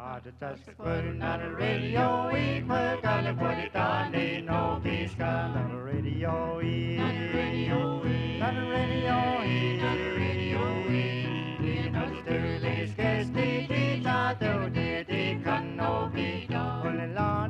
Just putting on the radio, we put on the put it on, they know peace come on the radio, on the radio, on the radio, on the radio, we know the dirty scarce the teeth out there, they can no be done. Put it on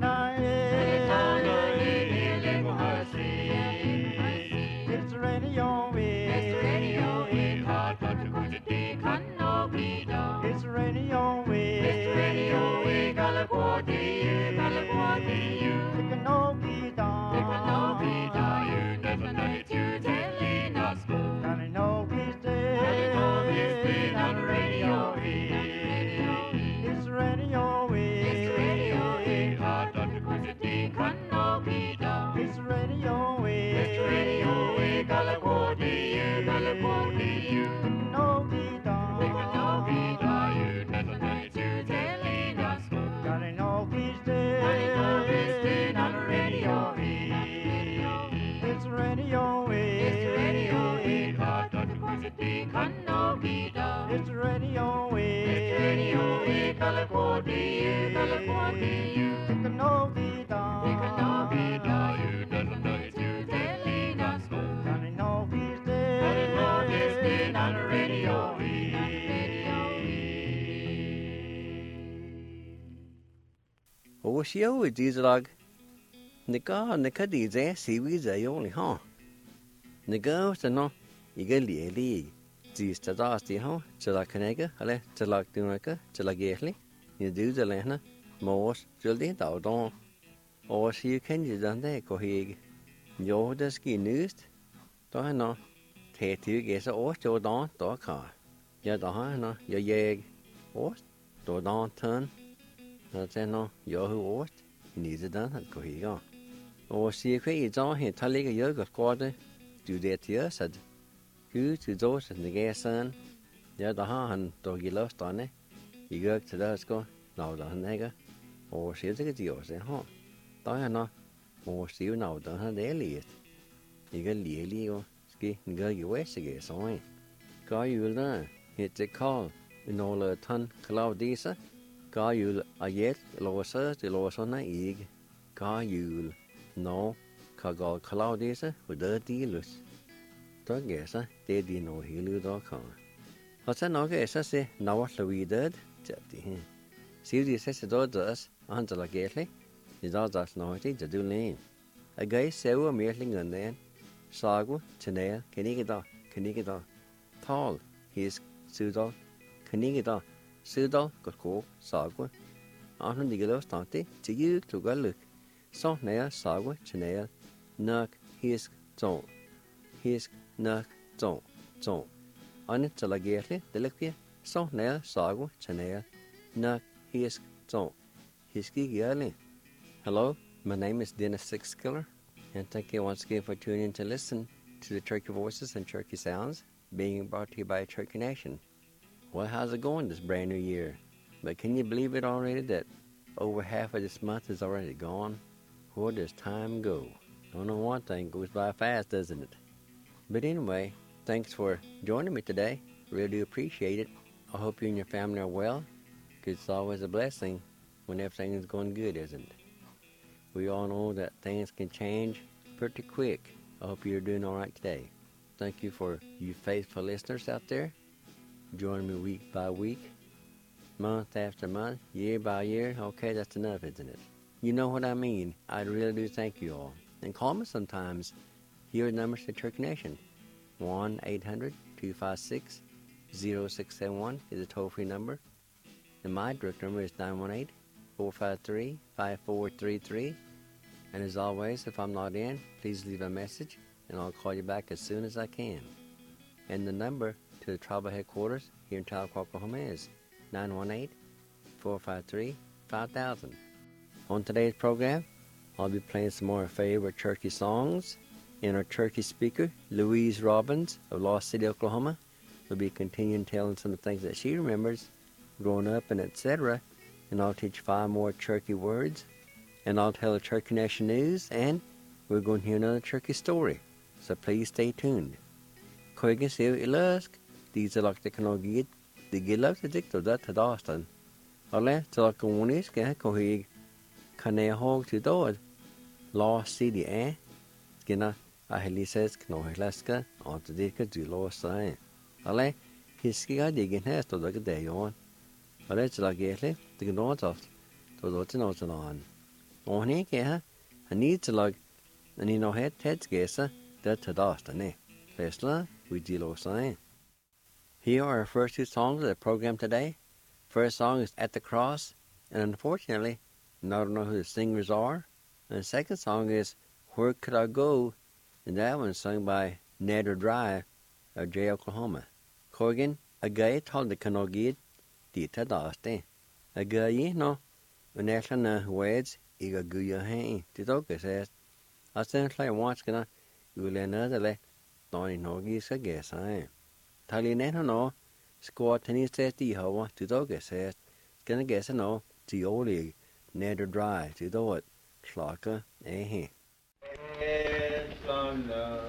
it's the radio, it's the radio, hot but the good they can no be done. It's the radio, it's the radio, California, you. They can no be done. They can no be done. You never know it, you telling us. Can I know he's dead? Can I know he's dead on the radio? It's the radio, it's the radio, hot but the good they can no be done. It's the radio, it's the radio, California, you. They can no be done. They can no be done. You never know it, you telling us. Can I know he's dead? Can I know he's dead on the radio? It's the radio, it's the radio, hot but the good they can no be done. It's the radio, it's the radio, California, you. They can no be done. They can no be done. You never know it, you telling us. Can I know he's dead? Can I know he's dead on the radio? Oshio dieselag. Nika dize seaweeds a only huh. Nika was no eagerly a league. These to dusty huh, Chilacanega, ale, Chilacdunaca, Chilagately. You do the lena, Moss, Jildy, Dowdon. Or see you can you done there, Cohig. Yo, the ski news. Don't I know. Take you guess a horse, your don, dog car. Ya don't know, your yeg. Horse, do don turn. That's no, yo who horse. Needs it done at Cohiga. Or see you quay on here, Taliga yoga quarter. Do that to us at who to those in the gas sun. Ya the han, dog you lost on it. You go to the go, now the nigger. Or see the yours, huh? Don't I know. Or see you now, don't have the Elliot. You get Lily or ski and go your waist again, so go you learn. Hit the call in all a ton cloud disa. Go you a yet lower search, the lower son egg. Go you no, go cloud disa with the dealers. Don't guess, they didn't know he lose.com. What's a no guess? I say, now what we did? Jetty. See the assessor does, Angela Gately. Is all that's naughty to do lane. A guy several meerling on then. Sagu, Chanel, Canigida. Tall, he's Sudal, Canigida, Sudal, Gotko, Sagu. On the Gillow Stanty, to you to go look. So nail, Sagu, Chanel, Nuck, he's zone. He's Nuck, zone. On it till I get it, the liquid. So nail, Sagu, Chanel, Nuck, he's zone. He's giggy. Hello, my name is Dennis Sixkiller, and thank you once again for tuning in to listen to the Turkey Voices and Turkey Sounds being brought to you by Turkey Nation. Well, how's it going this brand new year? But can you believe it already that over half of this month is already gone? Where does time go? Don't know, one thing goes by fast, doesn't it? But anyway, thanks for joining me today. Really do appreciate it. I hope you and your family are well, because it's always a blessing when everything is going good, isn't it? We all know that things can change pretty quick. I hope you're doing all right today. Thank you for you faithful listeners out there. Join me week by week, month after month, year by year. Okay, that's enough, isn't it? You know what I mean. I really do thank you all. And call me sometimes. Here are the numbers to Turkey Nation. 1-800-256-0671 is a toll-free number. And my direct number is 918-453-5433. And as always, if I'm not in, please leave a message, and I'll call you back as soon as I can. And the number to the tribal headquarters here in Tahlequah, Oklahoma is 918-453-5000. On today's program, I'll be playing some more favorite Turkey songs, and our Turkey speaker, Louise Robbins of Lost City, Oklahoma, will be continuing telling some of the things that she remembers growing up and etc. And I'll teach 5 more Turkey words, and I'll tell the Turkey Nation news, and we're going to hear another Turkey story. So please stay tuned. Koigen ser I lösk, diese lagt det kan ge, det gillar det dikter det till dagen. Ole, till Comunis, Kohi, Kane Hog to do it. Law CDA, Gina, Ahelises, Knohilaska, or the Dika do law sign. Ole, his skiga digging has to look a day on. Ole, till Gately, the north of to the notes on. On here, I need to log, and you know, head's guesser, that to dust, and eh? Tesla, we deal sign. Here are our first two songs of the program today. First song is At the Cross, and unfortunately, I don't know who the singers are. And the second song is Where Could I Go, and that one's sung by Nader Drive of Jay, Oklahoma. Corgan, a guy told the Kanogid, Dita Daste. A guy, no, when Ashlana Weds, Iga Guya Hain, Titoka says, I sent like once gonna, you will another le, Donny Nogis, I guess I am. Talineno no, squad tennis says the Hova, Titoka says, gonna guess no, the old league, Nader Drive, to do it, Schlaka, eh. It's on the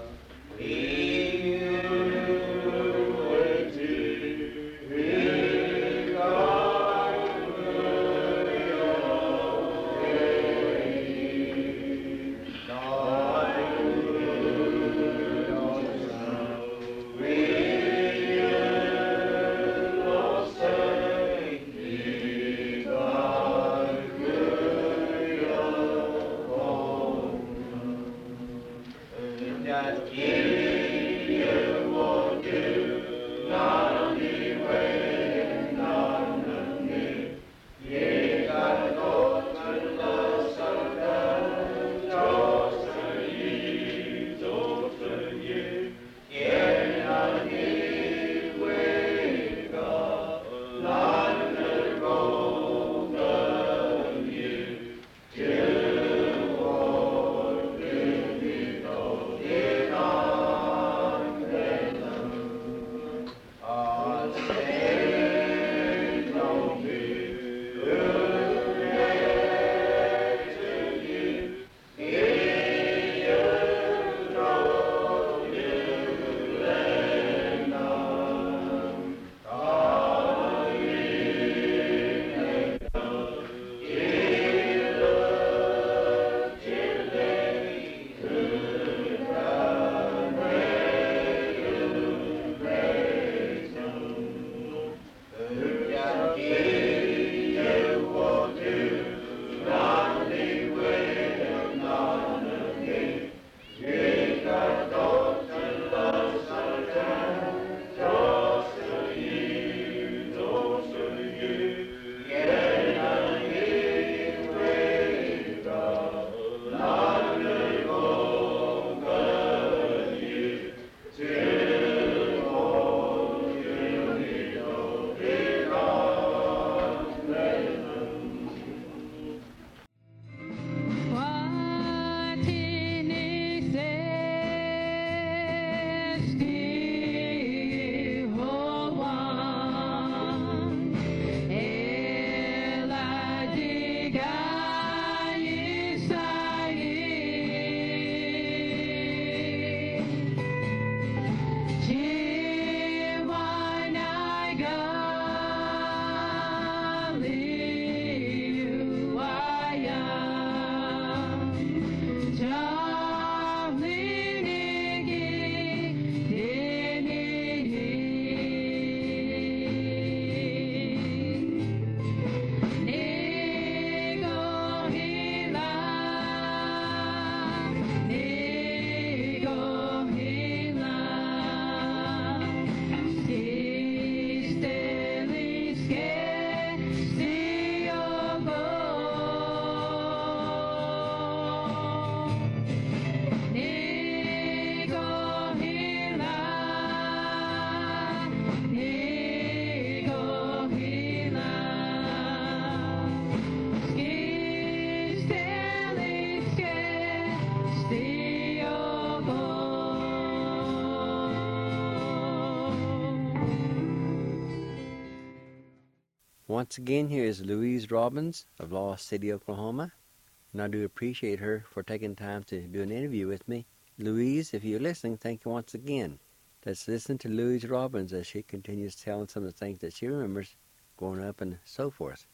Once again, here is Louise Robbins of Lost City, Oklahoma, and I do appreciate her for taking time to do an interview with me. Louise, if you're listening, thank you once again. Let's listen to Louise Robbins as she continues telling some of the things that she remembers growing up and so forth.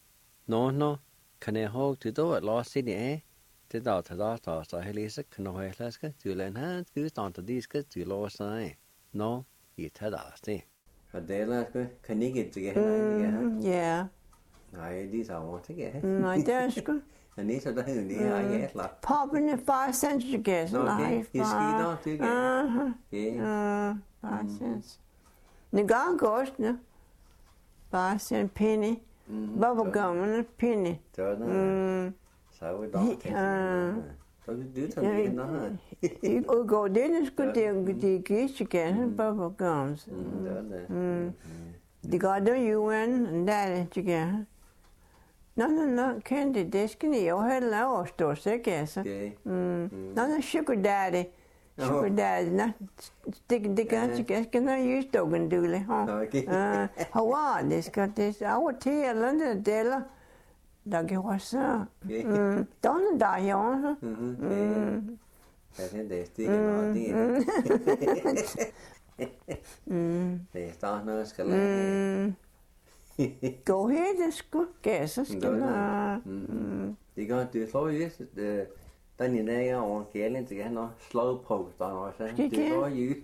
no, kan jeg hog til da at låse det af, det der til der, så hele sig kan nå hele skal til en han skal stand til de skal til låse af. No, I tager der sted. Så det er skal kan ikke til det. Ja. Nej, de så over til det. Nej, det er sgu. Men det så der er det her jeg er. Poppen er 5 cents til gas. Nej, det skider til det. Ja. 5 cents. Det går godt, ne? Bare sen penny. Bubblegum penny. Så der. Så er det der. Så det tager det der. I går det skulle det gik til gas bubblegums. Det går det UN der til gas. No, candy disken I har lavet stort set gas. No, sugar daddy. Sugar daddy, no, det gør til gas, kan jeg just dogen dule, ha. Hawa, det skal det af og til eller andet deler. Der gjorde så. Donne der jo. Det er stikker noget det. Det er der noget skal lade. Gå her, det skulle gas, skal det gør det så just den i dag over gælden til han slå på der også. Det var jo.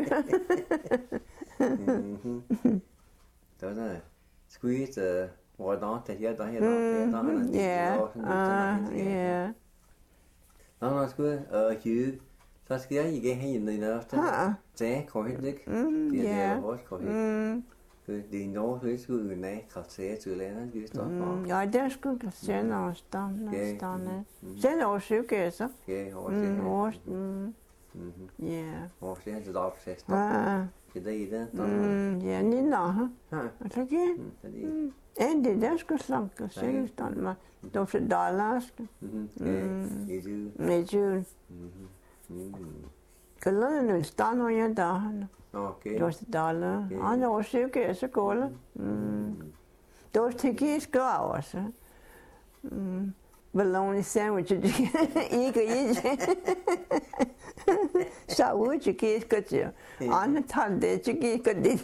Der squeeze hvor der til her der. Ja. Nå skulle Hugh så skal jeg ikke have en noget der. Det går helt ikke. Det er også korrekt. Det er noget det skulle nej karakter til landet just der. Ja, det skulle sende os der. Send os syge så. Ja, også. Ja. Og så er det der proces. Det er det der. Ja, Nina, ha. Så kan. Endelig der skulle slanke sig stand med $2. I jul. Kan nu stand og jeg der. Okay. $2. Han er syge så går det. Det var til gis går også. Bologna sandwich ikke. Så ud til gis går til. Andre tager det til gis går det.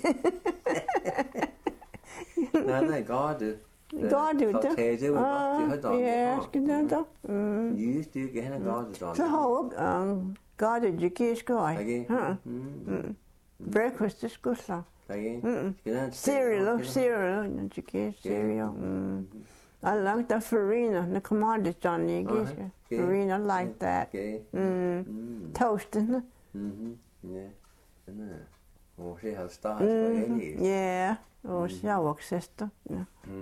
Nej, gør det. Gør du det? Det har du. Ja, skal det da. Just det, han gør det så. Så har gør det til gis går. Breakfast is good så. Cereal til gis cereal. I like the farina, the commodity Johnny gis. Farina like that. Toast, isn't it? Yeah. Og så har startet på hele. Ja, og så har jeg søster. Ja.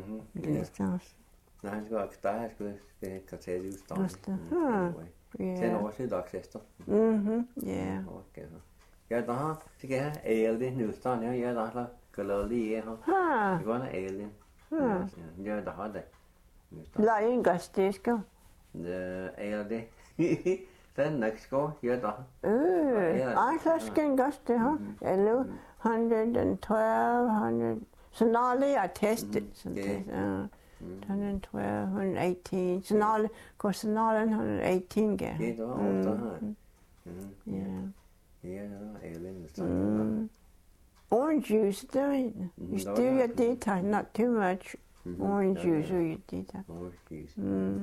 Nej, han skal også der, han skal tage det ud starten. Ja. Også et søster. Ja. Ja, der har, så kan jeg æle nu starten, jeg der kan lade lige her. Det går der æle. Ja, der har det. Lad en gastæsker. Æle det. Den næste går, ja der. Ej, så skal en gastæ, ha? Eller 112, 100. Så når det er testet, så det 112, 118. Så når 118 gør. Det var også der her. Ja. Ja, der er æle. Orange juice, you still your data, not too much. Orange juice or your data. Orange juice.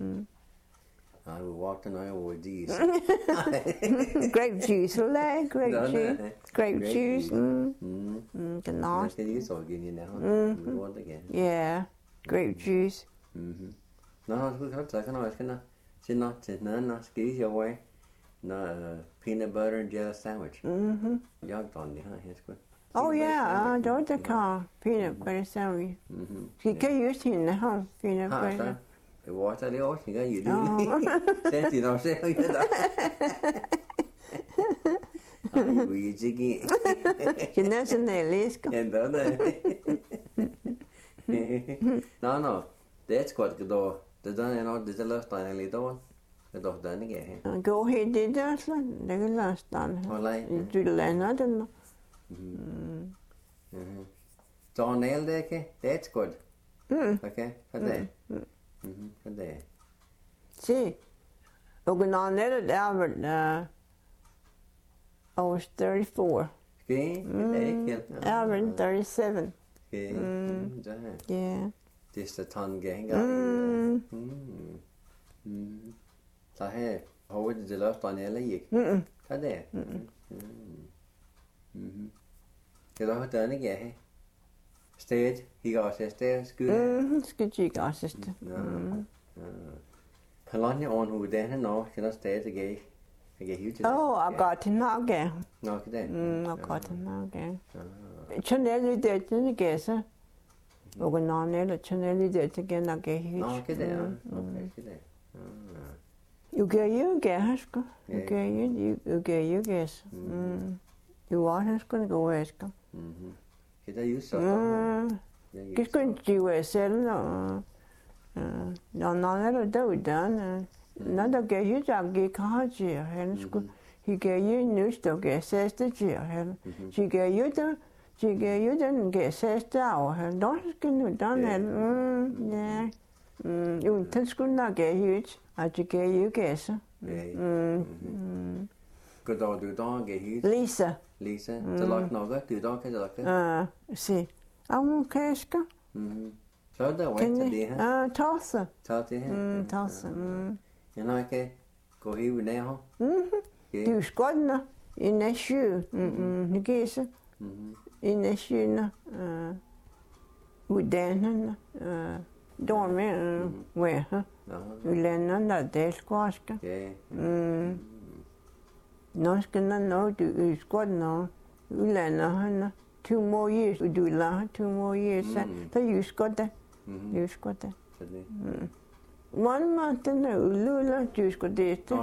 I will walk the night with these. Grape juice, grape juice. The nice. Yeah, grape juice. No, we can't take another. She's not skis your way. No, peanut butter and jelly sandwich. Y'all done the huh? Oh yeah, I don't take peanut butter sandwich. She can use it in the house, peanut butter. Det var også det også, ikke? I det. Det er nok selv, ikke? Ej, vi er ikke. Det er næsten det, læsker. Ja, det er det. Nå. Det er godt, det er noget, det er løst, der er lidt over. Det er den ikke her. Gå helt det der, så det kan løst den. Du lander den. Så er næl det ikke? Det er godt. Okay, så det. See, Ogunanetta Albert, I was 34. Okay, Albert 37. Okay, Yeah. Det er ton gang. Så her har det løst den eller ikke? Så det. Det er da den ikke her. Sted, hikker også sted, skyld. Skal ikke også sted. Kalonje on hu den nå, kan der sted det gav. Jeg gav helt til. Jeg går til Norge. Nok det. Jeg går til Norge. Chanel det den gav så. Og når eller Chanel det til gen og gav helt. Nok det. Okay, det. You get hasko. You get yes. You are hasko go hasko. Kan der jo så. Kan du selv når er der udan. Når der gav helt og gav kaji hasko. He gav you nyst og gav sæste til han. She gav you den gav sæste og han. Då skal nu dan ja. Jo, den skulle nok gav helt. At you gav you gæse. Goddag, du da gav helt. Lisa. Så lagt noget, du da kan lagt. Se. Okay, skal. Så er der jo ikke det her. Tosse. Tag det her. Tosse. Jeg når ikke gå helt ned her. Du skådner i næsjø. Det gæse. I næsjø. Uddannende. Dorme. Hvor? Ulandene der delskårske. Nå skal nå du skådner. Ulandene. 2 more years, du lader 2 more years. Så you got that. You got that. 1 month in the Ulula, you got that.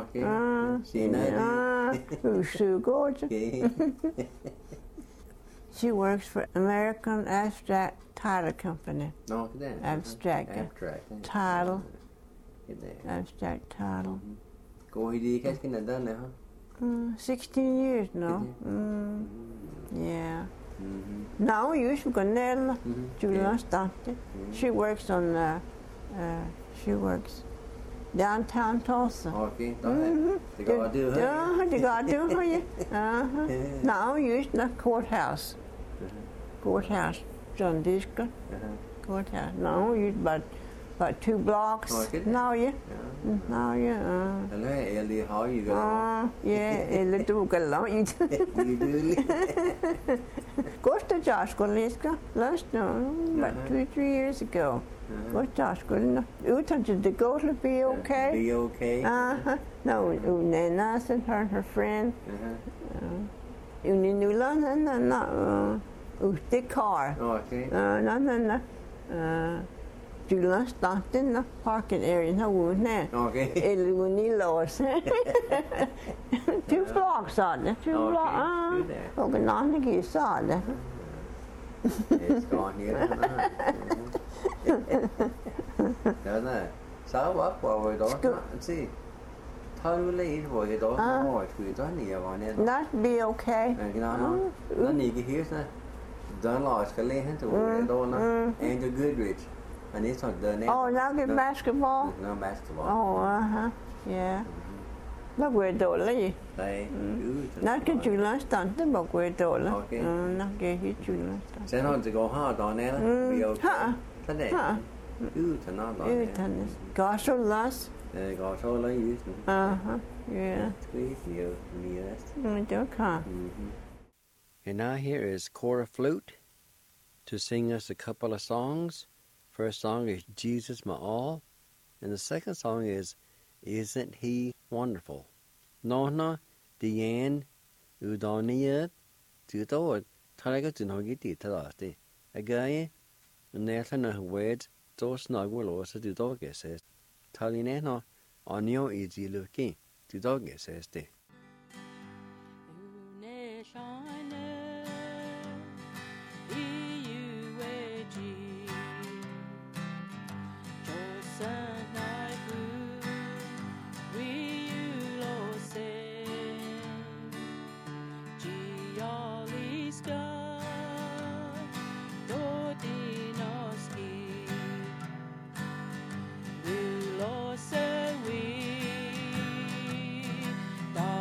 So good. She works for American Abstract Title Company. Abstract Title. Abstract Title. Går I det kanskje nede der? 16 years now. Yeah. Now you go nella. Julia started. She works on she works downtown Tulsa. Okay, det går du. Det går du. Now you the courthouse. Courthouse. John Disco. Courthouse. Now you about 2 blocks. Now you. Now you. Eller lige har I godt. Yeah, eller du kan lade. Gosta Josh Goliska last about 2-3 years ago. Gosta Josh Goliska. Utan the go to be okay. Be okay. No, Nana and her friend. Uninula na the car. Okay. No. Julia stopped in the parking area. No, okay. Eller Unilås. 2 blocks on it. 2 blocks. Och en annan gis on det. Det ska ner. Ja, nej. Så var på då. Se. Tar du lite på det då? Åh, skulle då ni var ner. Not be okay. No. Då ni gick här så. Då la ska le hen till då na. Andrew Goodrich. And it's not done. Oh, now get basketball. No basketball. Oh, yeah. Nó quê đồ là gì? Đây. Nó cái chuyện lớn tận tới một quê đồ là. Okay. Nó cái chuyện lớn tận. Sen har det går här då nere. Vi okej. Så det. Utan att då. Utan. Gas och las. Går så långt ut. Yeah. Det kan. And now here is Cora Flute to sing us a couple of songs. First song is Jesus My All, and the second song is Isn't He Wonderful? Nona, Diane, Udonia, Tudor, Talagatun Hogiti Talati. A guy, and Nathan words, those snuggle also to dog says. Talineno, on your easy looking, to dog says they. Da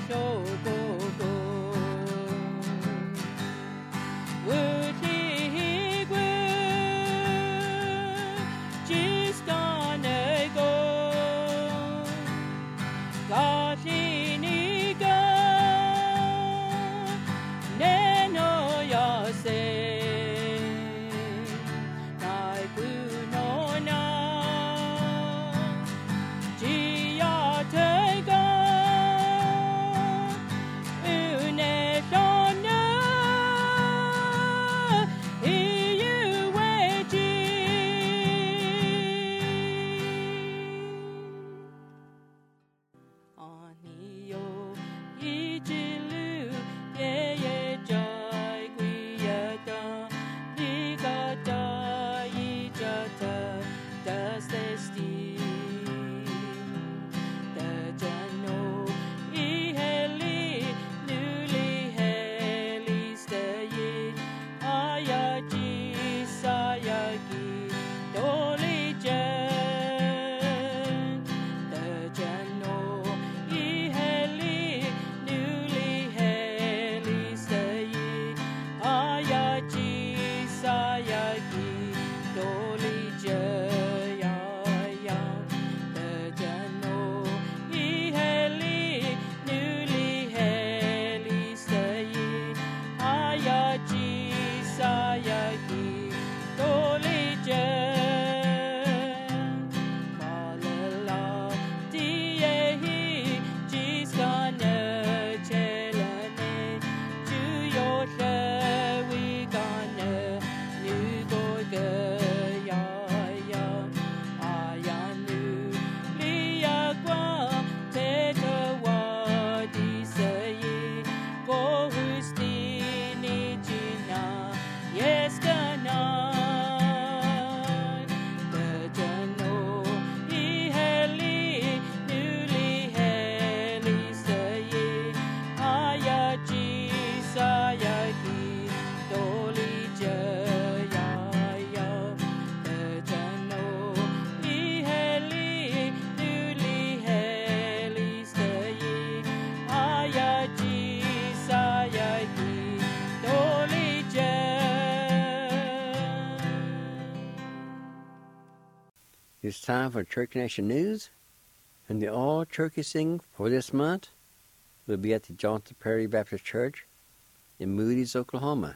It's time for Church Nation News, and the all-turkey sing for this month will be at the Johnson Prairie Baptist Church in Moody's, Oklahoma.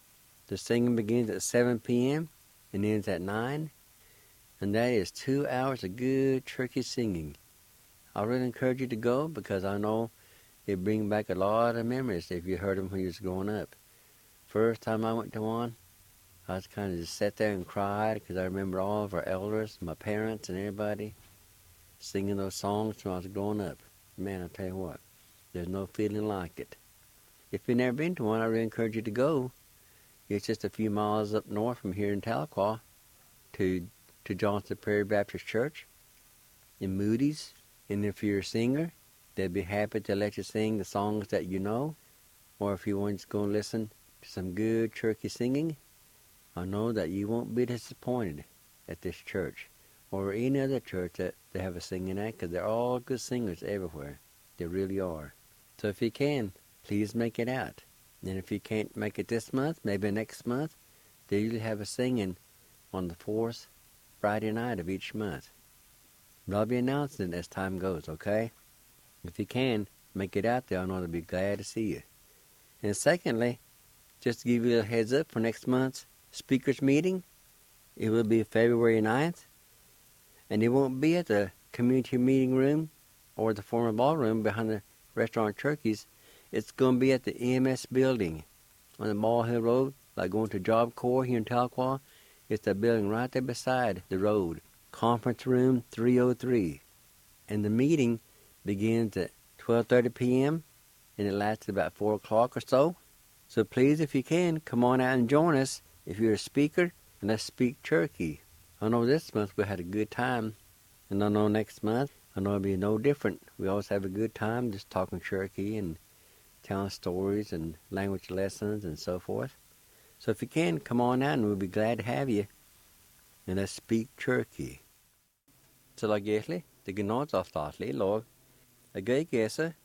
The singing begins at 7 p.m. and ends at 9, and that is 2 hours of good turkey singing. I really encourage you to go because I know it brings back a lot of memories if you heard them when you was growing up. First time I went to one, I was kind of just sat there and cried because I remember all of our elders, my parents and everybody singing those songs when I was growing up. Man, I tell you what, there's no feeling like it. If you've never been to one, I really encourage you to go. It's just a few miles up north from here in Tahlequah to Johnson Prairie Baptist Church in Moody's. And if you're a singer, they'd be happy to let you sing the songs that you know. Or if you want to go and listen to some good turkey singing, I know that you won't be disappointed at this church or any other church that they have a singing at, because they're all good singers everywhere. They really are. So if you can, please make it out. And if you can't make it this month, maybe next month, they usually have a singing on the 4th Friday night of each month. But I'll be announcing it as time goes, okay? If you can, make it out there. I know they'll be glad to see you. And secondly, just to give you a little heads up for next month's speakers meeting, it will be February 9th, and it won't be at the community meeting room or the former ballroom behind the restaurant Turkeys. It's going to be at the EMS building on the Ball Hill Road, like going to Job Corps here in Tahlequah. It's the building right there beside the road, Conference Room 303. And the meeting begins at 12:30 p.m. and it lasts about 4 o'clock or so. So please, if you can, come on out and join us. If you're a speaker, and let's speak turkey. I know this month we had a good time, and I know next month, I know it'll be no different. We always have a good time just talking turkey and telling stories and language lessons and so forth. So if you can, come on out and we'll be glad to have you. And let's speak turkey. Så la gæsli, det gnås av statlig lov. A gøy gæse,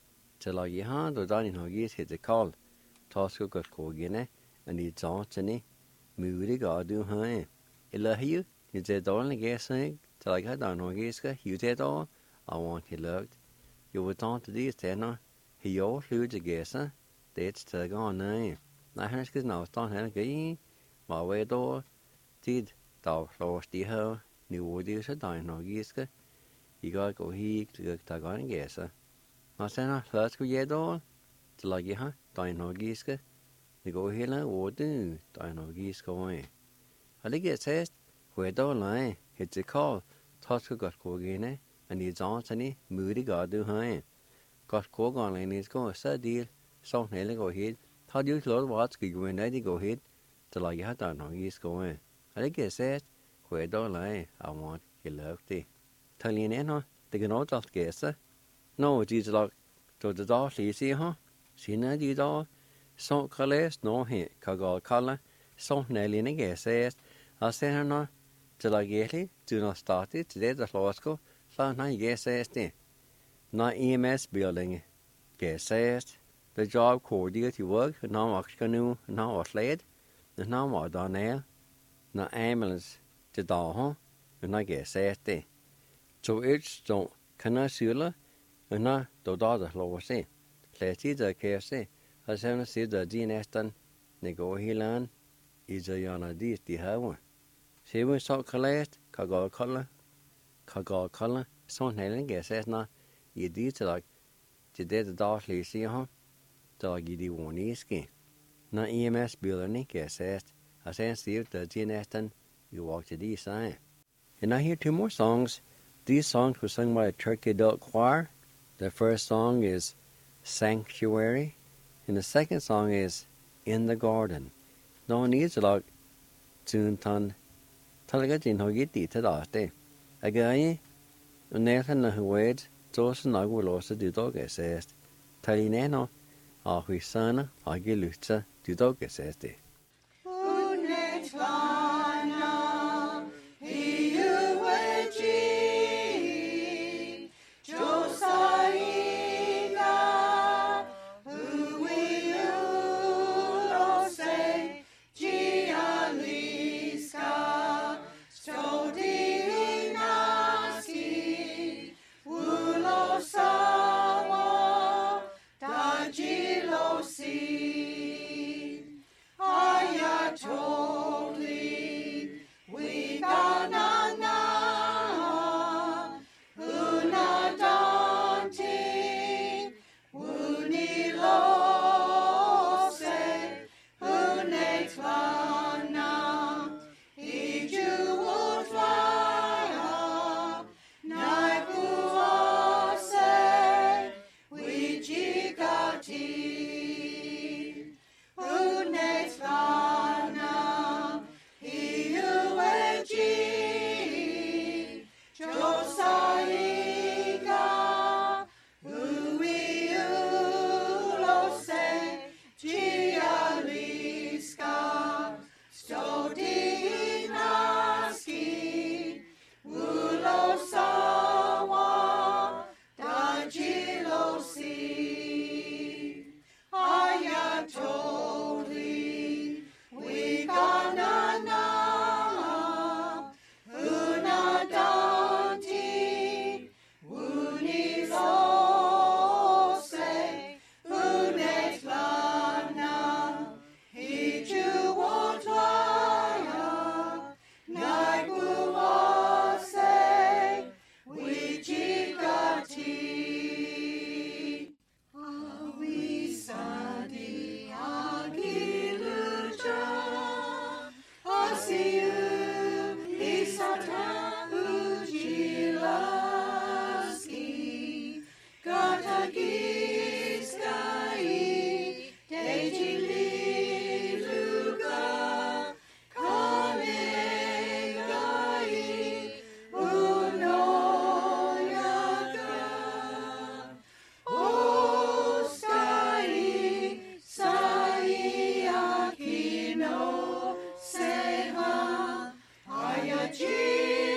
Till I hand or down in Hoggies hit the call. Tosco got Cogine, and he Johnson, moody God do high. You said only guessing till I got down Hoggies, you said all. I want he looked. You would talk to these tenor. He all flew to guesser. That's to go on name. I had to now start again. My way door. Did thou lost the hell. New woodies a dine Hoggies. You got go he to go on guesser. I said, let's go yet all. Till I get her, dine Hoggies. You go here and wood do, dine Hoggies going. I think it says, where don't lie, hit the call. Tosco got Cogine. And he's on any moody God do high. Got Cog on and he's going to deal. So nearly go ahead. How do you load what's going to go ahead till I get down on he's going. I think it says, where don't lie, I want he loved thee. Tell you now, they can all just guess. No, Jesus, like, to the dog, see, huh? See, now, you dog. So, colors, no, he, Cagal color. So, nearly in a guess, I say her no, till I get it, do not start it, today the law school. So now guess now EMS building guess the job cordial to work now canoe now a sled and now more down there now ambulance to down and I guess so it's don't can I see and now the daughter lower say let's see the care say I see the DNS done they go here is a yana this the have one see we saw collect Cagal color so Helen guesses now you did like today the darkly see dog you do one ski now EMS building guesses I say see the GNS you walk to the side and I hear two more songs. These songs were sung by a Turkey adult choir. The first song is Sanctuary and the second song is In the Garden. No needs like tune ton talaga in hogiti to that again Nathan who wed Johnson I will also do dog says Talineno we son I get lucha do dog says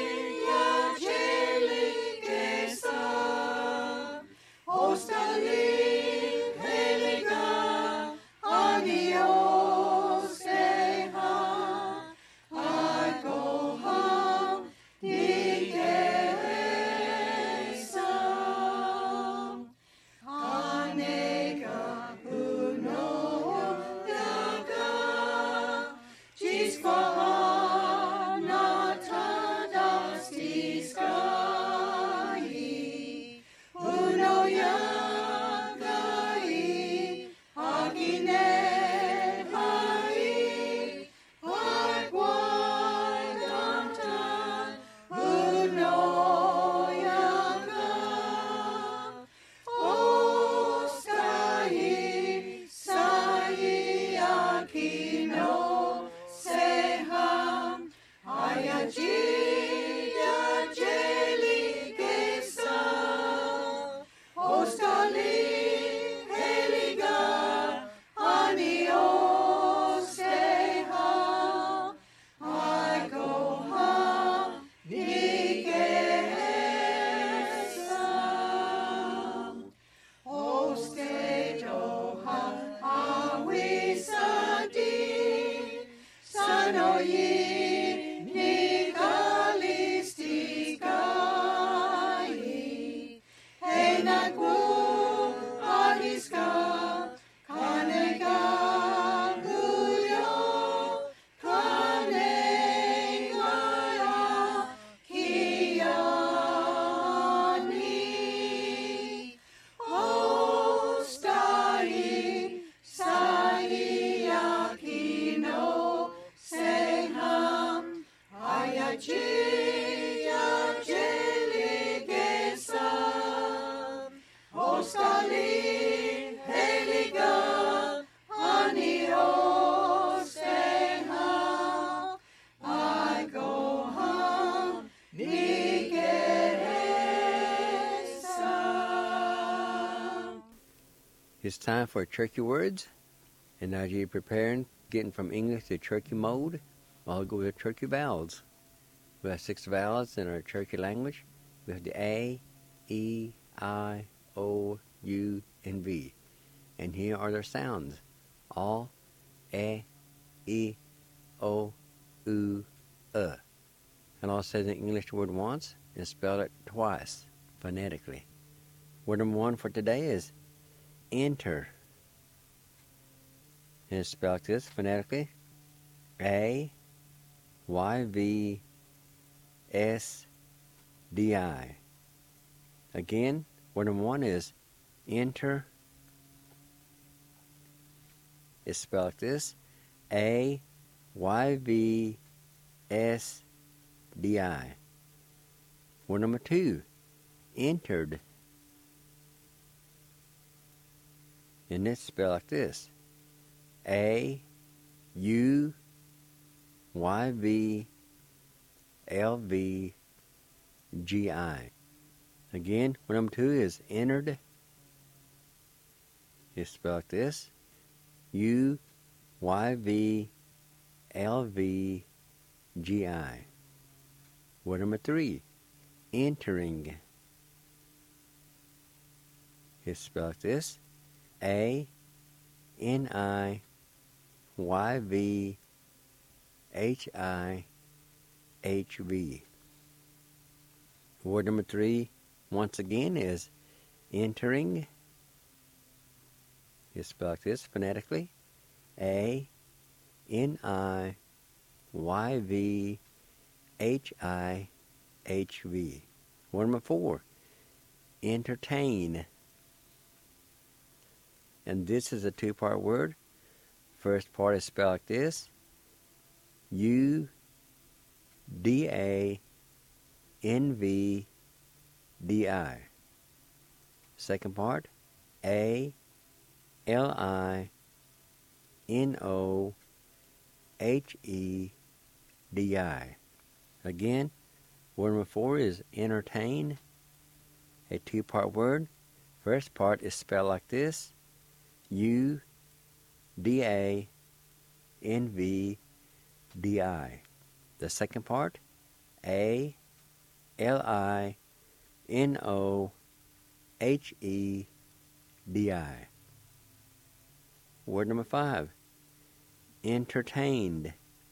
Ostali It's time for Turkey words. And as you're preparing, getting from English to Turkey mode, I'll go with Turkey vowels. We have 6 vowels in our Turkey language. We have the A, E, I, O, U, and V. And here are their sounds. A, E, O, U, And I'll say the English word once and spell it twice, phonetically. Word number 1 for today is enter. And it's spelled like this phonetically. A, Y, V, S, D, I. Again, word number 1 is enter. It's spelled like this. A, Y, V, S, D, I. Word number 2, entered. And it's spelled like this. A, U, Y, V, L, V, G, I. Again, word number 2 is entered. It's spelled like this. U, Y, V, L, V, G, I. Word number 3, entering. It's spelled like this. A, N, I, Y, V, H, I, H, V. Word number 3, once again, is entering. It's spelled like this phonetically. A, N, I, Y, V, H, I, H, V. Word number 4, entertain. And this is a 2-part word. First part is spelled like this. U, D, A, N, V, D, I. Second part, A, L, I, N, O, H, E, D, I. Again, word number 4 is entertain, a 2-part word. First part is spelled like this. U, D, A, N, V, D, I. The second part, A, L, I, N, O, H, E, D, I. Word number 5, entertained.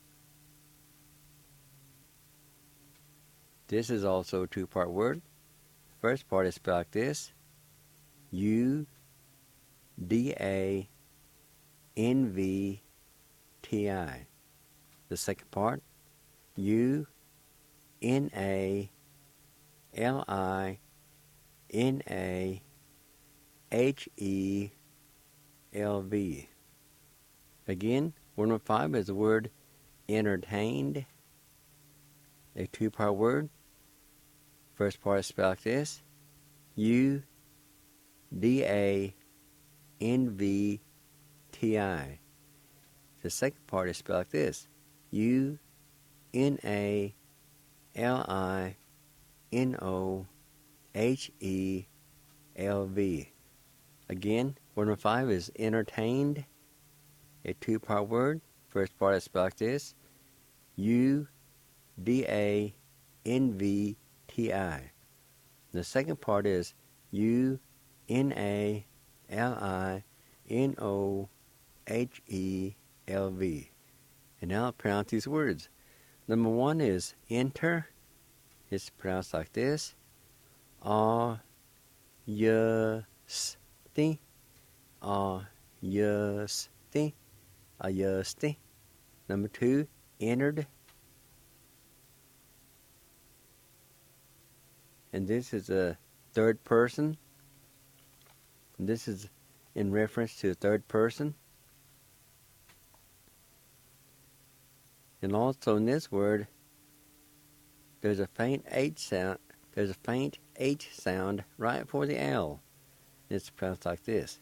This is also a 2-part word. First part is spelled like this. U, D, A, N, V, T, I. The second part, U, N, A, L, I, N, A, H, E, L, V. Again, word number 5 is the word entertained, a 2-part word. First part is spelled like this. U, D, A, N, V, T, I. The second part is spelled like this. U, N, A, L, I, N, O, H, E, L, V. Again, word number 5 is entertained, a 2-part word. First part is spelled like this. U, D, A, N, V, T, I. The second part is U, N, A, L, I, N, O, H, E, L, V. And now I'll pronounce these words. Number 1 is enter. It's pronounced like this. A, Y, S, T. A, Y, S, T. A, Y, S, T. Number 2, entered. And this is a third person. And this is in reference to the third person. And also in this word, there's a faint H sound. There's a faint H sound right before the L. It's pronounced like this.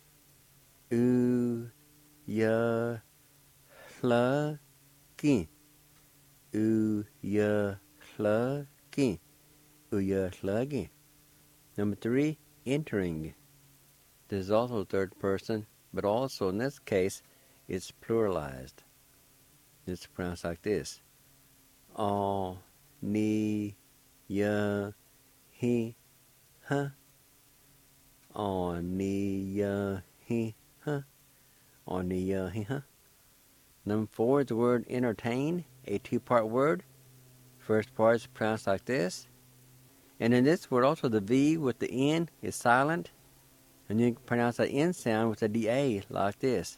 U, ya, hla, ki. U, ya, hla, ki. U, ya, hla, ki. Number 3, entering. There's also third person, but also in this case, it's pluralized. It's pronounced like this. A, ni, ya, he, huh. A, ni, ya, he, huh. A, ni, ya, he, huh. Number 4 is the word entertain, a 2-part word. First part is pronounced like this. And in this word also the V with the N is silent. And you can pronounce the N sound with the DA like this.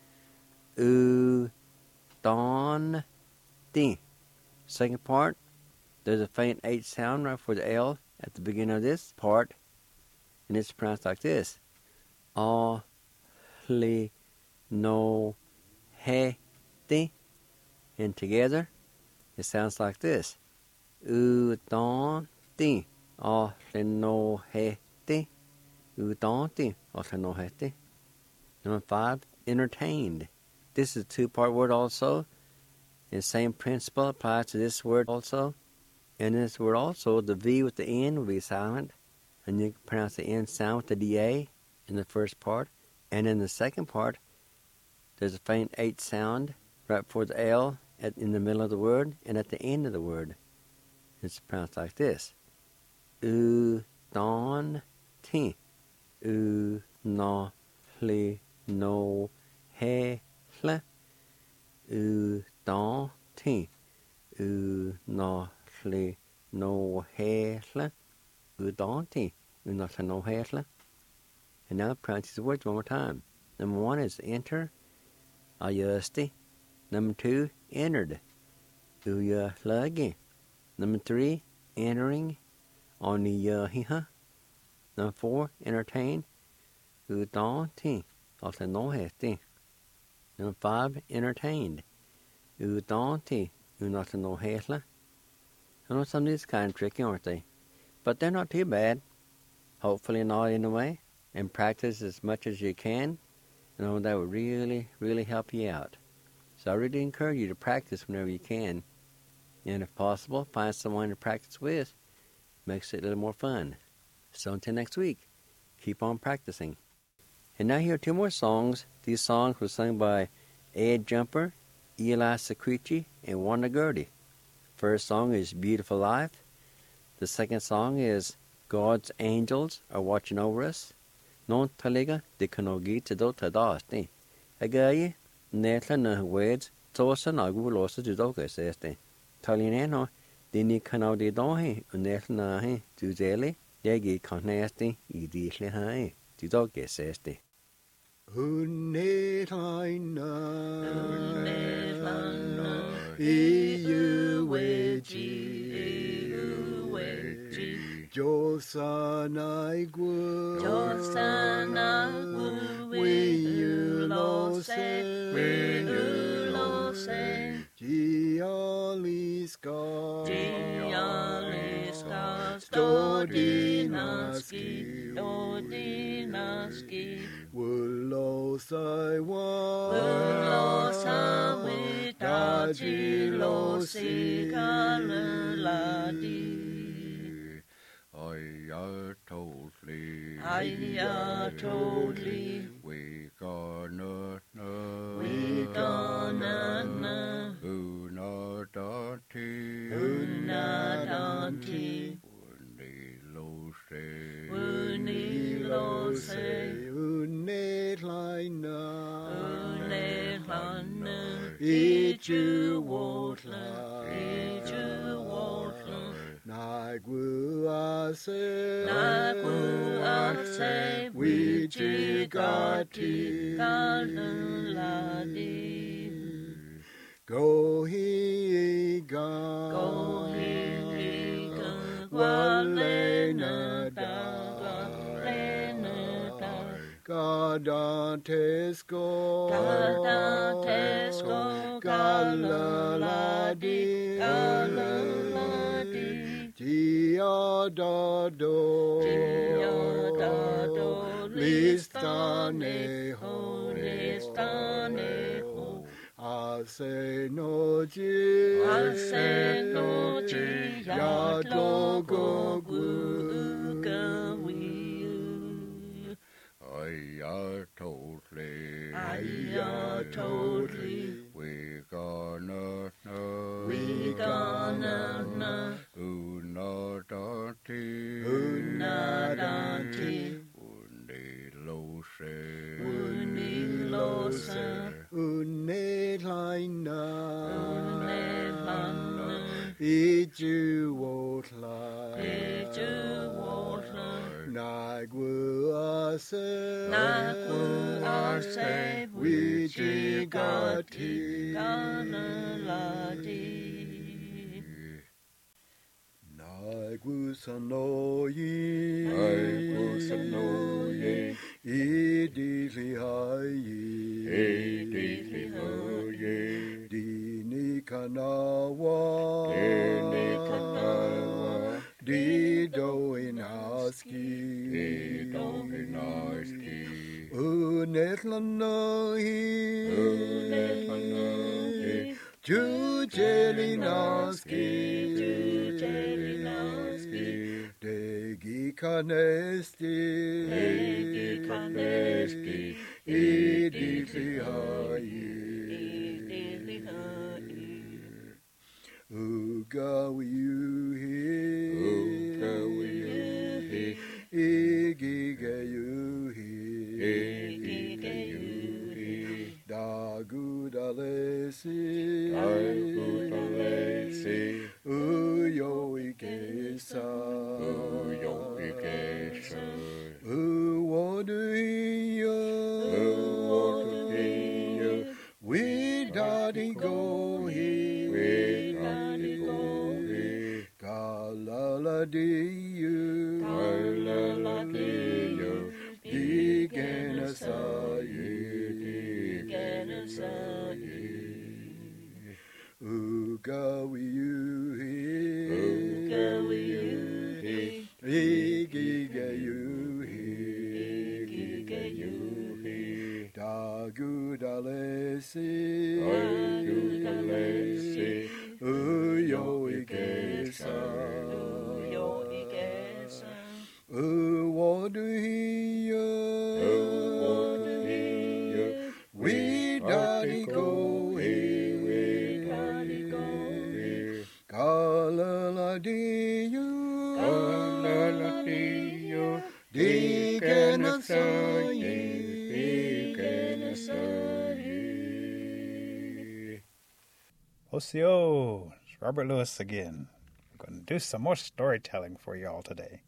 U, don, di. Second part, there's a faint H sound right for the L at the beginning of this part. And it's pronounced like this. A, li, no, he, di. And together, it sounds like this. U, don, di. A, li, no, he, di. U, don, di. A, li, no, he, di. Number 5, entertained. This is a 2-part word also. And the same principle applies to this word also. And this word also, the V with the N will be silent. And you can pronounce the N sound with the DA in the first part. And in the second part, there's a faint H sound right before the L in the middle of the word and at the end of the word. It's pronounced like this. U, don, ti. U, no, li, no, he, hle. U, don, ti. U, no, li, no, he, hle. U, don, ti. U, no, li, no, he, hle. And now pronounce these words one more time. Number 1 is enter. Ayusti. Number 2, entered. Uya lagi. Number 3, entering. Oniya hiha. Number 4, entertain. Udon ti. Also no hesti. Number 5, entertained. Udon ti. Unota no hesla. I know some of these kind of tricky, aren't they? But they're not too bad. Hopefully not anyway. And practice as much as you can. You know, that would really, really help you out. So I really encourage you to practice whenever you can. And if possible, find someone to practice with. Makes it a little more fun. So until next week, keep on practicing. And now here are 2 more songs. These songs were sung by Ed Jumper, Eli Secrechi, and Wanda Gertie. First song is Beautiful Life. The second song is God's Angels Are Watching Over Us. Non taliga de kanogi to do tadasti. Agaye, netla na words, tosa nagu losa to doga seste. Talinano, dini kanau de dohe, netla nahe, to zeli, yagi kanasti, idisli hai, to doga seste. Unetlaina, iuweji, Josanai gu, we lo se, Gialiska, Stodinaski, Wulo Saiwa, Daji lo si kalaladi. Totally. We gonna Unadanti. Unilo se. Unetlaina. Ichu wotla. Nagu ase, Wichigati, Kaluladi. Go higa, Walena Gadantesco, Galaladi. Giadado, listaneho, asenoji, yadlogo gugawiu. Hiya, totally. Hiya, totally. We gonna know. We gonna know. Unadati. Unadati. Unilose. Unilose. Unelaina. Unelaina. Ijuotla. Ijuotla. Nagwuase. Nagwuase. Wijigati. Ganaladi. Nagwusanoyi. Nagwusanoyi. Idilihayi. Idilihayi. Dinikanawa. Dinikanawa. Didoinaski. Didoinaski. Unetlanahi. Unetlanahi. Jujelinaski. Jujelinaski. Degikanesti. Degikanesti. Idilihayi. Ugawiyuhi. Ugawiyuhi. Igigayuhi. Igigayuhi. Dagudalesi. Dagudalesi. Uyoikesa. Uyoikesa. Uwaduhiya. Uwaduhiya. Widadigohi. Kalaladiyu. Kalaladiyu. Digenasayi. Ugawiyuhi. Ugawiyuhi. Igigayuhi. Igigayuhi. Dagudalesi. Dagudalesi. Uyoikesa. Uyoikesa. Uwaduhiya. Uwaduhiya. Widadigohi. Kalaladiyu. Kalaladiyu. Digenasayi. Osio, it's Robert Lewis again. I'm going to do some more storytelling for you all today.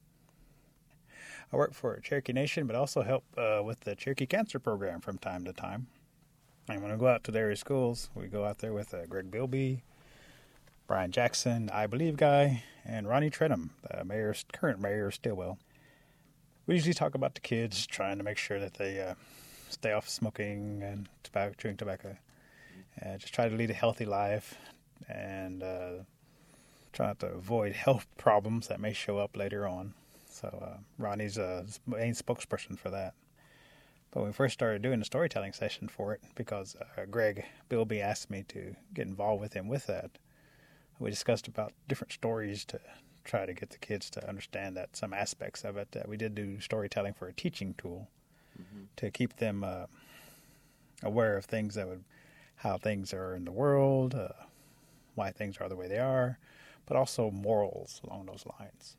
I work for Cherokee Nation, but also help with the Cherokee Cancer Program from time to time. And when I go out to the area schools, we go out there with Greg Bilby, Brian Jackson, I Believe Guy, and Ronnie Trenum, the current mayor of Stillwell. We usually talk about the kids, trying to make sure that they stay off smoking and chewing tobacco. Just try to lead a healthy life and try not to avoid health problems that may show up later on. So Ronnie's the main spokesperson for that. But when we first started doing the storytelling session for it, because Greg Bilby asked me to get involved with him with that, we discussed about different stories to try to get the kids to understand that some aspects of it. We did do storytelling for a teaching tool to keep them aware of things how things are in the world, why things are the way they are, but also morals along those lines.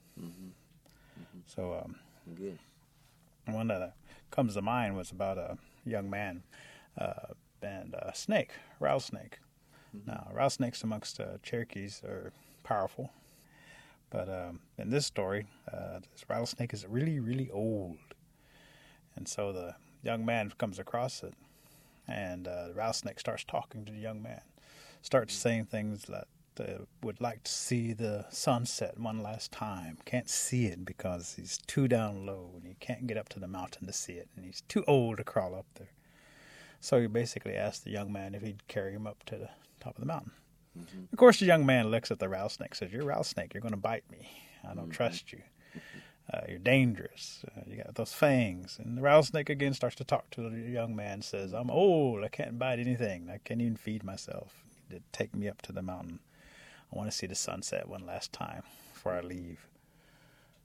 So Good. one that comes to mind was about a young man and a snake, rattlesnake. Now, rattlesnakes amongst Cherokees are powerful, but in this story, this rattlesnake is really, really old. And so the young man comes across it, and the rattlesnake starts talking to the young man, starts saying things that would like to see the sunset one last time. Can't see it because he's too down low, and he can't get up to the mountain to see it, and he's too old to crawl up there. So he basically asked the young man if he'd carry him up to the top of the mountain. Of course, the young man looks at the rattlesnake and says, "You're a rattlesnake. You're going to bite me. I don't trust you. You're dangerous. You got those fangs." And the rattlesnake again starts to talk to the young man and says, "I'm old. I can't bite anything. I can't even feed myself. You need to take me up to the mountain. I want to see the sunset one last time before I leave."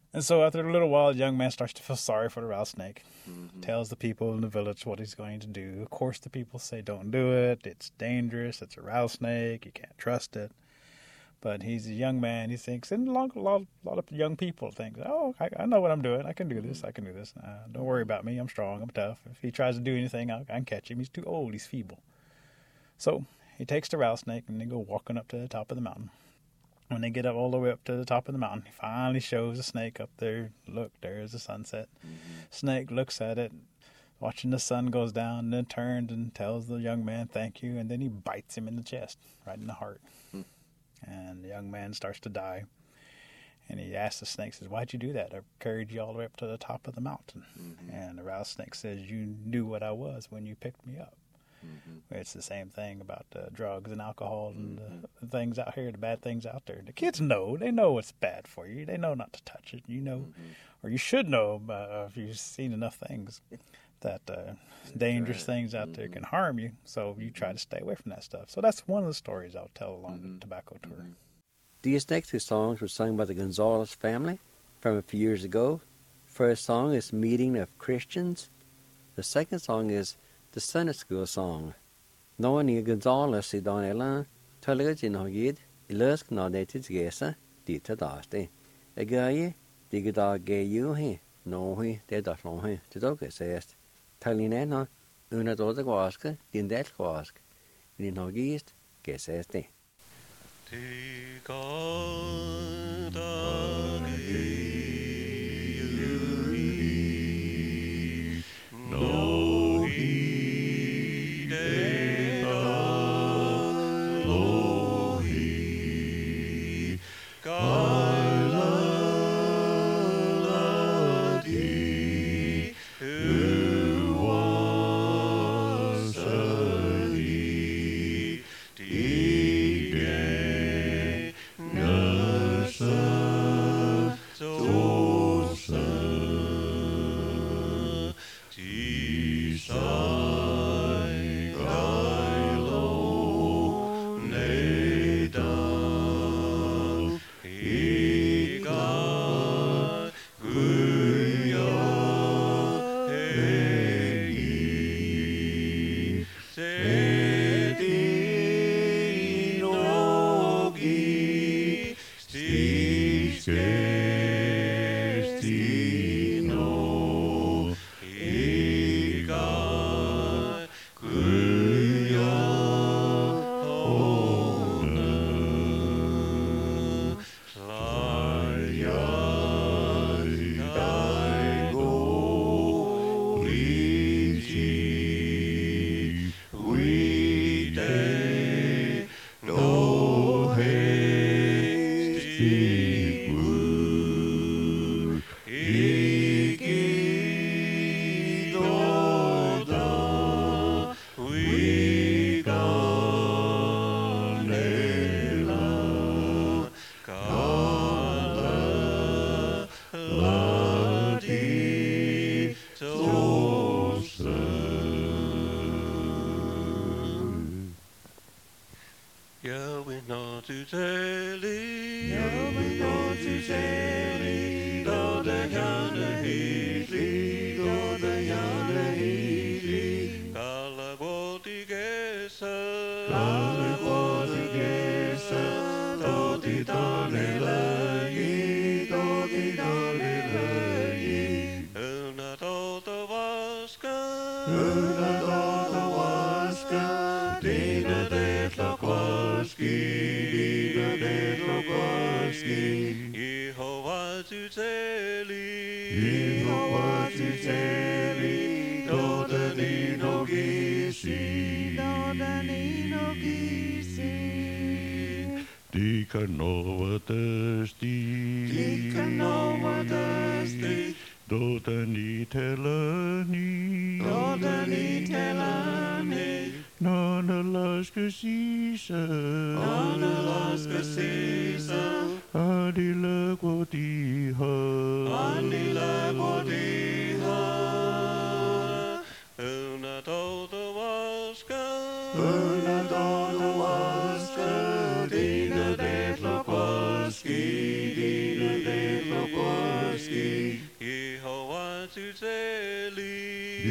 And so after a little while, the young man starts to feel sorry for the rattlesnake. Tells the people in the village what he's going to do. Of course, the people say, don't do it. It's dangerous. It's a rattlesnake. You can't trust it. But he's a young man. He thinks, and a lot of young people think, oh, I know what I'm doing. I can do this. I can do this. Don't worry about me. I'm strong. I'm tough. If he tries to do anything, I can catch him. He's too old. He's feeble. So he takes the rattlesnake, and they go walking up to the top of the mountain. When they get up all the way up to the top of the mountain, he finally shows the snake up there. Look, there's the sunset. Snake looks at it, watching the sun goes down, and then turns and tells the young man, thank you, and then he bites him in the chest, right in the heart. And the young man starts to die. And he asks the snake, says, why'd you do that? I carried you all the way up to the top of the mountain. And the rattlesnake says, you knew what I was when you picked me up. It's the same thing about drugs and alcohol and the things out here, the bad things out there. The kids know. They know what's bad for you. They know not to touch it. You know, or you should know if you've seen enough things that dangerous things out there can harm you. So you try to stay away from that stuff. So that's one of the stories I'll tell along the tobacco tour. These next two songs were sung by the Gonzalez family from a few years ago. First song is Meeting of Christians. The second song is the Sunday School song. No ni Gonzalez I Donella Tulga Jinogid, Ilusk Nodated Gesa, Dita Dasti. A guy, Digida gay you he, no he, dead off on he, to dog says. Talinena, una doda guasca, din that guask. In Nogist, guess as they.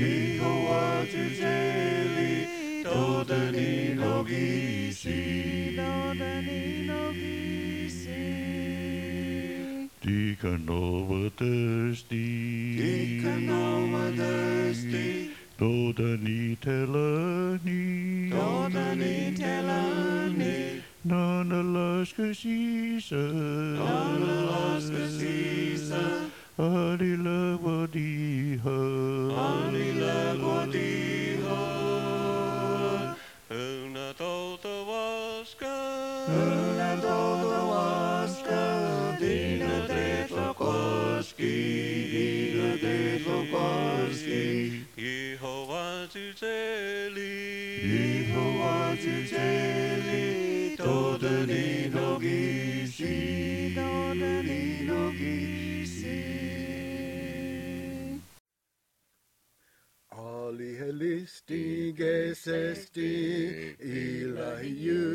Yehowa Tuzeli, Dodani no Gisi, Dodani no Gisi. Deacon over thirsty, Deacon over thirsty, Dodani telani, Dodani telani, Nana laska sisa, Nana laska sisa, Alila wadiha, Alila wadiha, Una tota waska, Una tota waska, Dina de Tlokoski, Dina de Tlokoski, Yehowa Tuzeli, Yehowa Tuzeli, Dodani no Gisi, Dodani no Gisi. Ali helisti gesesti ilahiu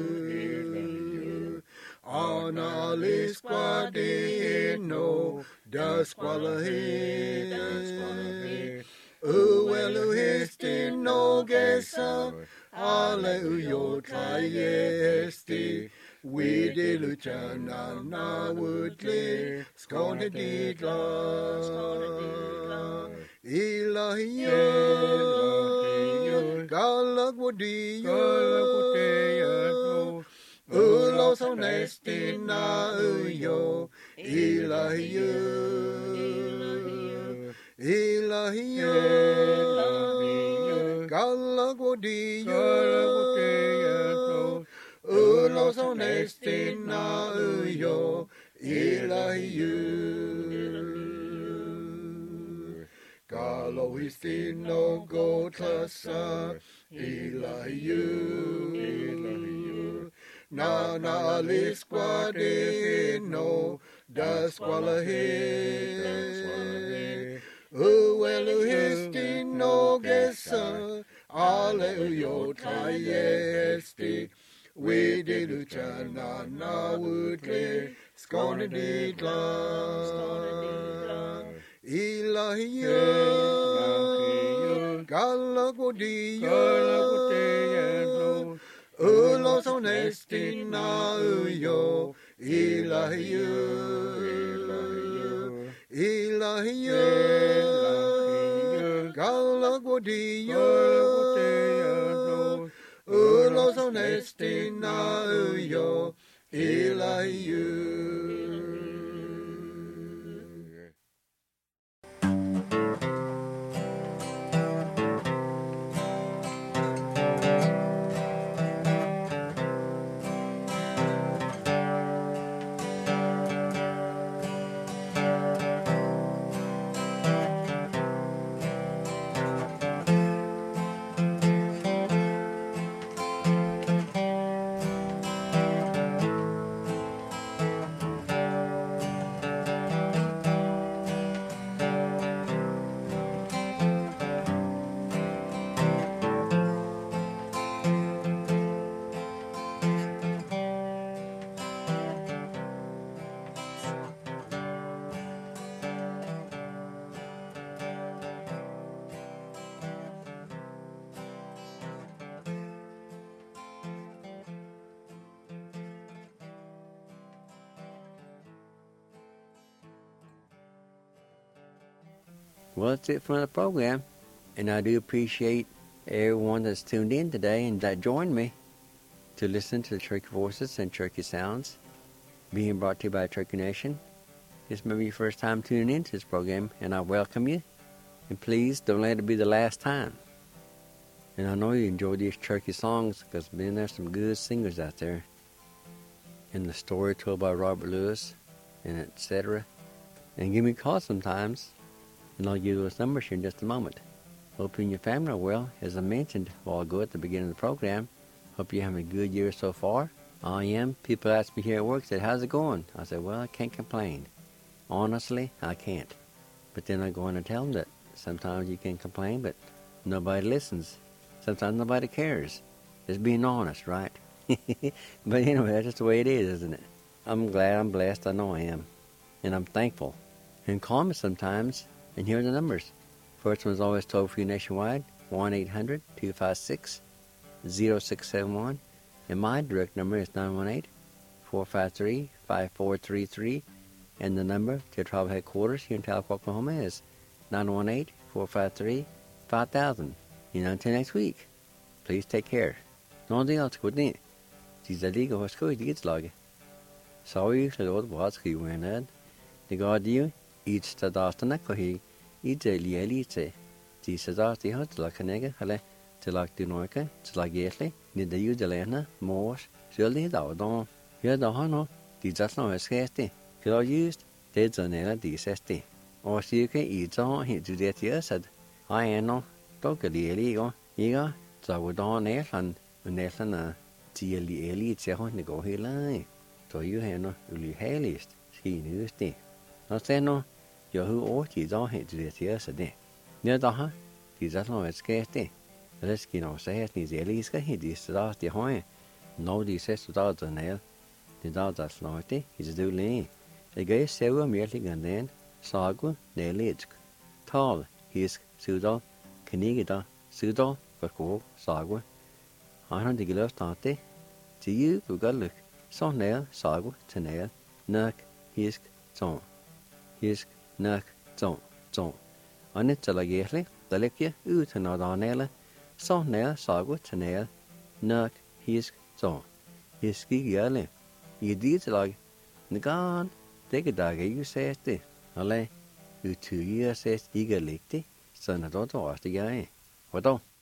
Anali squadino dasqualahe Uelu no gesa Ale uyo traiesti Widi luchana na woodley Skone didla Ilahiyo Galag wadiyo Ulos honestina uyo Ilahiyo Ilahiyo Galag wadiyo Ulos honestina uyo Ilahiyo Galo istino go tlasa Ilahiyu Nana lisquadino dasqualahe Uelu histino gesa Aleuyo traiesti Widi luchana na woodley Skone didla Ilahiyo Galag wadiyo Ulos honestina uyo Ilahiyo Ilahiyo Galag wadiyo Ulos honestina uyo Ilahiyo. Well, that's it for the program. And I do appreciate everyone that's tuned in today and that joined me to listen to the Cherokee Voices and Cherokee Sounds being brought to you by Cherokee Nation. This may be your first time tuning into this program, and I welcome you. And please don't let it be the last time. And I know you enjoy these Cherokee songs because there's some good singers out there. And the story told by Robert Lewis and etc. And give me a call sometimes. And I'll give you those numbers here in just a moment. Hope you and your family are well. As I mentioned a while ago at the beginning of the program, hope you're having a good year so far. I am. People ask me here at work, said, how's it going? I said, well, I can't complain. Honestly, I can't. But then I go on and tell them that sometimes you can complain, but nobody listens. Sometimes nobody cares. Just being honest, right? But anyway, that's just the way it is, isn't it? I'm glad, I'm blessed, I know I am. And I'm thankful. And call me sometimes. And here are the numbers. First one's always toll-free nationwide, 1-800-256-0671. And my direct number is 918-453-5433. And the number to travel headquarters here in Tahlequah, Oklahoma is 918-453-5000. Until next week, please take care. Någonting else good night. These ligger hos skøjdighetslaget. Sorry, så det var skrivende. Det går det each the dastana kohi idealialite. Disse dast de har til at knække, eller til at dinoike, til at gætle, ni det judelene, mors, sjældig dagdom. Her der har nu, de jasno er skæste. Her just, det er nære de sæste. Og cirka i så helt til det tirsat. Ej nu, dog kan de lige ikke, så var der næsten, næsten de lige til at gå hele. Så jo her nu, uligeligst, skine just det. Nå så nu, jeg har overtid så helt til det tirsat det. Når der har, de jasno er skæste. Det skal nok sige, at de elsker helt i stedet de har. Når de ses ud af den her, det der slår det, i det læge. Det gør selv mere liggende, sagu, næletsk, tal, hisk, sydal, knigger, sydal, forkog, sagu. Han har det geløst af det. Til på galuk, så nær, sagu, til nær, nøk, hisk, tån. Hisk, nøk, tån. Og net til at gæle, der lægger ud til noget andet. Så nær sagu til nær, nøk, hisk, tån. Hisk ikke alle. I det til lag, negan, det kan der ikke sætte det. Eller, utyger sætte ikke lægge det, så når du også det gør. Hvad da?